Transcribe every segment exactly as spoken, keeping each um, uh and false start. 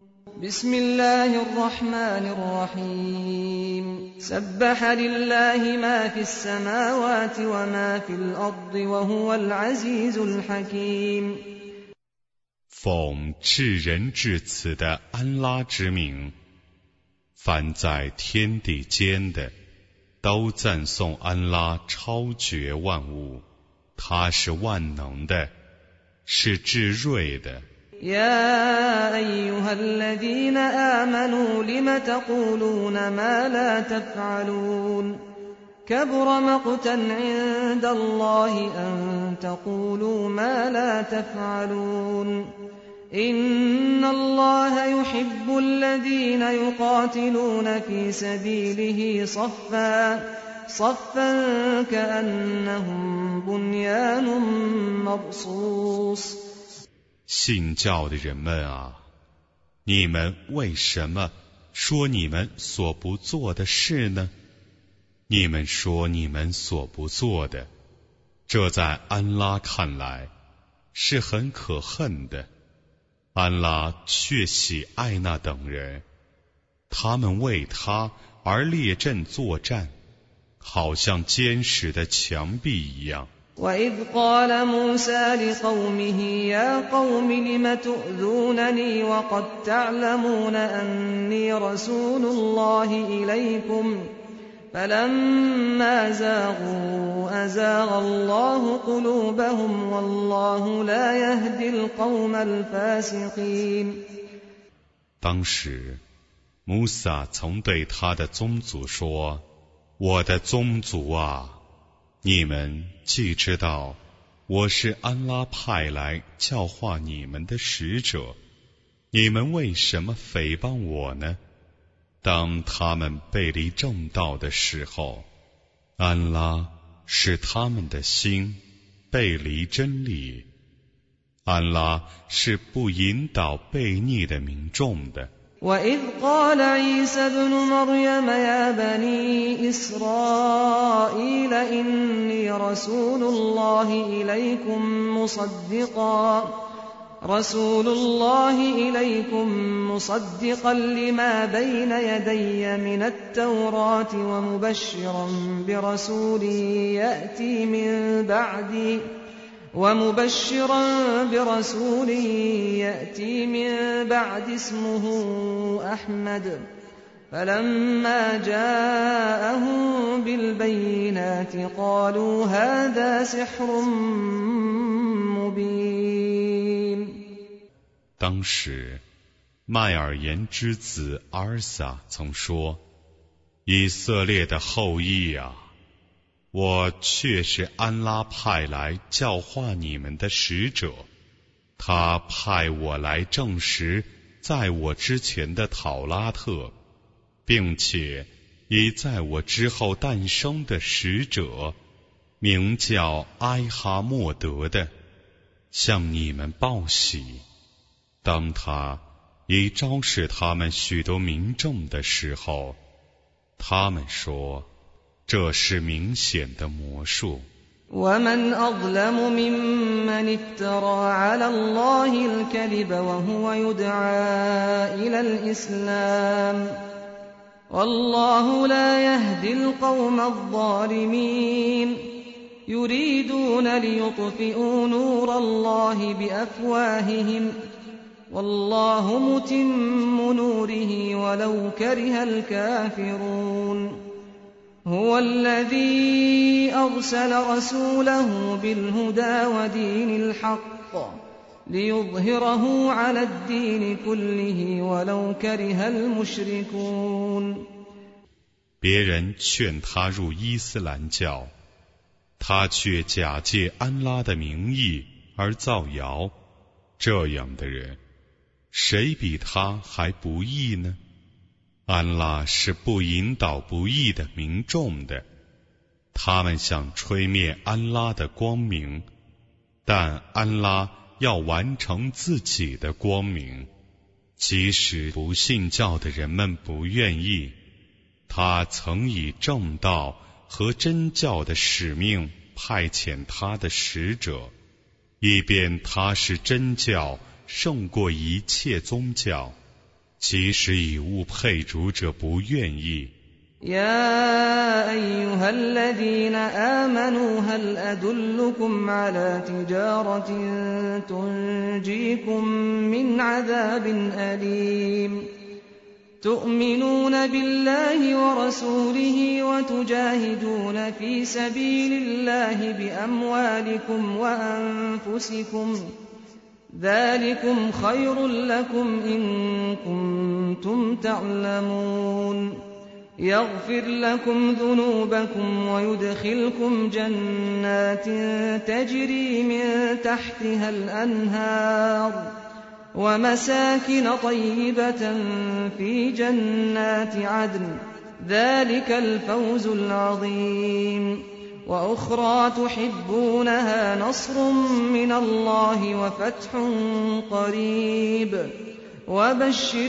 بسم الله الرحمن الرحيم سبح لله ما في السماوات وما في الأرض وهو العزيز الحكيم 奉至仁至慈的安拉之名，凡在天地间的都赞颂安拉超绝万物，他是万能的，是至睿的。 يا أيها الذين آمنوا لم تقولون ما لا تفعلون كبر مقتا عند الله أن تقولوا ما لا تفعلون إن الله يحب الذين يقاتلون في سبيله صفا صفا كأنهم بنيان مرصوص 信教的人们啊，你们为什么说你们所不做的事呢？你们说你们所不做的，这在安拉看来是很可恨的。安拉却喜爱那等人，他们为他而列阵作战，好像坚实的墙壁一样。 وَإِذْ قَالَ مُوسَى لِقَوْمِهِ يَا قَوْمِ لِمَ تُؤْذُونَنِي وَقَدْ تَعْلَمُونَ أَنِّي رَسُولُ اللَّهِ إِلَيْكُمْ فَلَمَّا زَاغُوا أَزَاغَ اللَّهُ قُلُوبَهُمْ وَاللَّهُ لَا يَهْدِي الْقَوْمَ الْفَاسِقِينَ 当时穆萨曾对他的宗族说：我的宗族啊，你们既知道我是安拉派来教化你们的使者，你们为什么诽谤我呢？当他们背离正道的时候，安拉使他们的心背离真理，安拉是不引导悖逆的民众的。 وَإِذْ قَالَ عِيسَى ابْنُ مَرْيَمَ يَا بَنِي إِسْرَائِيلَ إِنِّي رَسُولُ اللَّهِ إِلَيْكُمْ مُصَدِّقًا رَسُولُ اللَّهِ إِلَيْكُمْ مُصَدِّقًا لِمَا بَيْنَ يَدَيَّ مِنَ التَّوْرَاةِ وَمُبَشِّرًا بِرَسُولٍ يَأْتِي مِن بَعْدِي ومبشرا برسول يأتي من بعد اسمه أحمد فلما جاءهم بالبينات قالوا هذا سحر مبين 当时麦尔言之子阿尔撒曾说：以色列的后裔啊，我却是安拉派来教化你们的使者，他派我来证实在我之前的讨拉特，并且以在我之后诞生的使者，名叫埃哈默德的，向你们报喜。当他已昭示他们许多民众的时候，他们说这是明显的魔术。 ومن أظلم ممن افترى على الله الكذب وهو يدعى إلى الإسلام والله لا يهدي القوم الظالمين يريدون ليطفئوا نور الله بأفواههم والله متم نوره ولو كره الكافرون هو الذي أرسل رسوله بالهدى ودين الحق ليظهره على الدين كله ولو كره المشركون 别人劝他入伊斯兰教，他却假借安拉的名义而造谣，这样的人，谁比他还不义呢？安拉是不引导不义的民众的，他们想吹灭安拉的光明，但安拉要完成自己的光明，即使不信教的人们不愿意，他曾以正道和真教的使命派遣他的使者，以便他是真教胜过一切宗教， 即使以物配主者不愿意。 يا أيها الذين آمنوا هل أدلكم على تجارة تنجيكم من عذاب أليم تؤمنون بالله ورسوله وتجاهدون في سبيل الله بأموالكم وأنفسكم ذلكم خير لكم إن كنتم تعلمون يغفر لكم ذنوبكم ويدخلكم جنات تجري من تحتها الأنهار ومساكن طيبة في جنات عدن ذلك الفوز العظيم وأخرى تحبونها نصر من الله وفتح قريب وبشر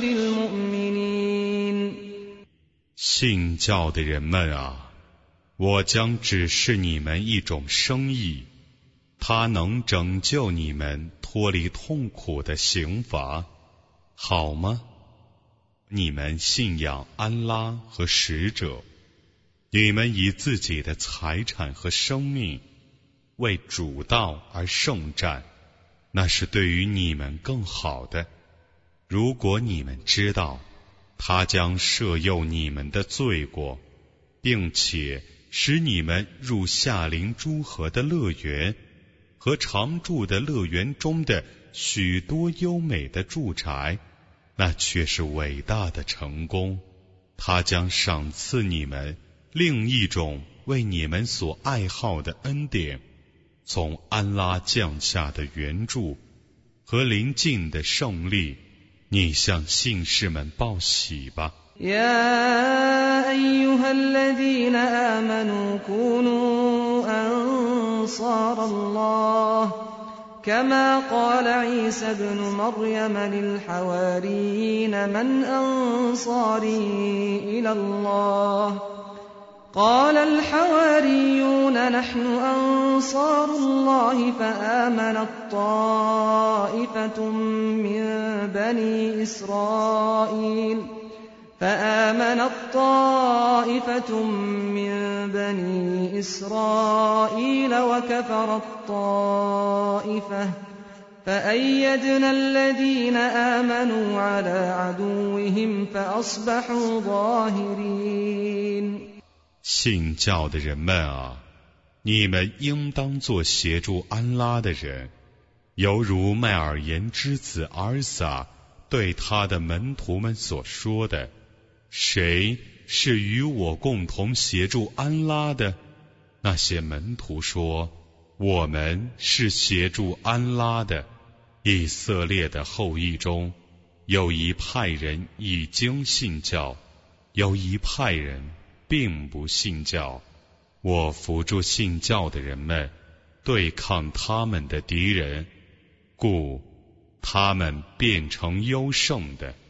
المؤمنين 信教的人们啊，我将指示你们一种生意，它能拯救你们脱离痛苦的刑罚，好吗？你们信仰安拉和使者，你们以自己的财产和生命为主道而圣战，那是对于你们更好的。如果你们知道他将赦宥你们的罪过，并且使你们入夏灵诸河的乐园和常住的乐园中的许多优美的住宅，那却是伟大的成功。他将赏赐你们另一种为你们所爱好的恩典，从安拉降下的援助和临近的胜利。你向信士们报喜吧。 يا أيها الذين آمنوا كونوا أنصار الله كما قال عيسى ابن مريم للحواريين من أنصاري إلى الله قال الحواريون نحن أنصار الله فآمنت طائفة من بني إسرائيل فآمنت طائفة من بني إسرائيل وكفرت طائفة فأيدنا الذين آمنوا على عدوهم فأصبحوا ظاهرين 信教的人们啊，你们应当做协助安拉的人，犹如麦尔言之子阿尔撒对他的门徒们所说的，谁是与我共同协助安拉的？那些门徒说，我们是协助安拉的。以色列的后裔中，有一派人已经信教，有一派人并不信教。我扶助信教的人们，对抗他们的敌人，故他们变成优胜的。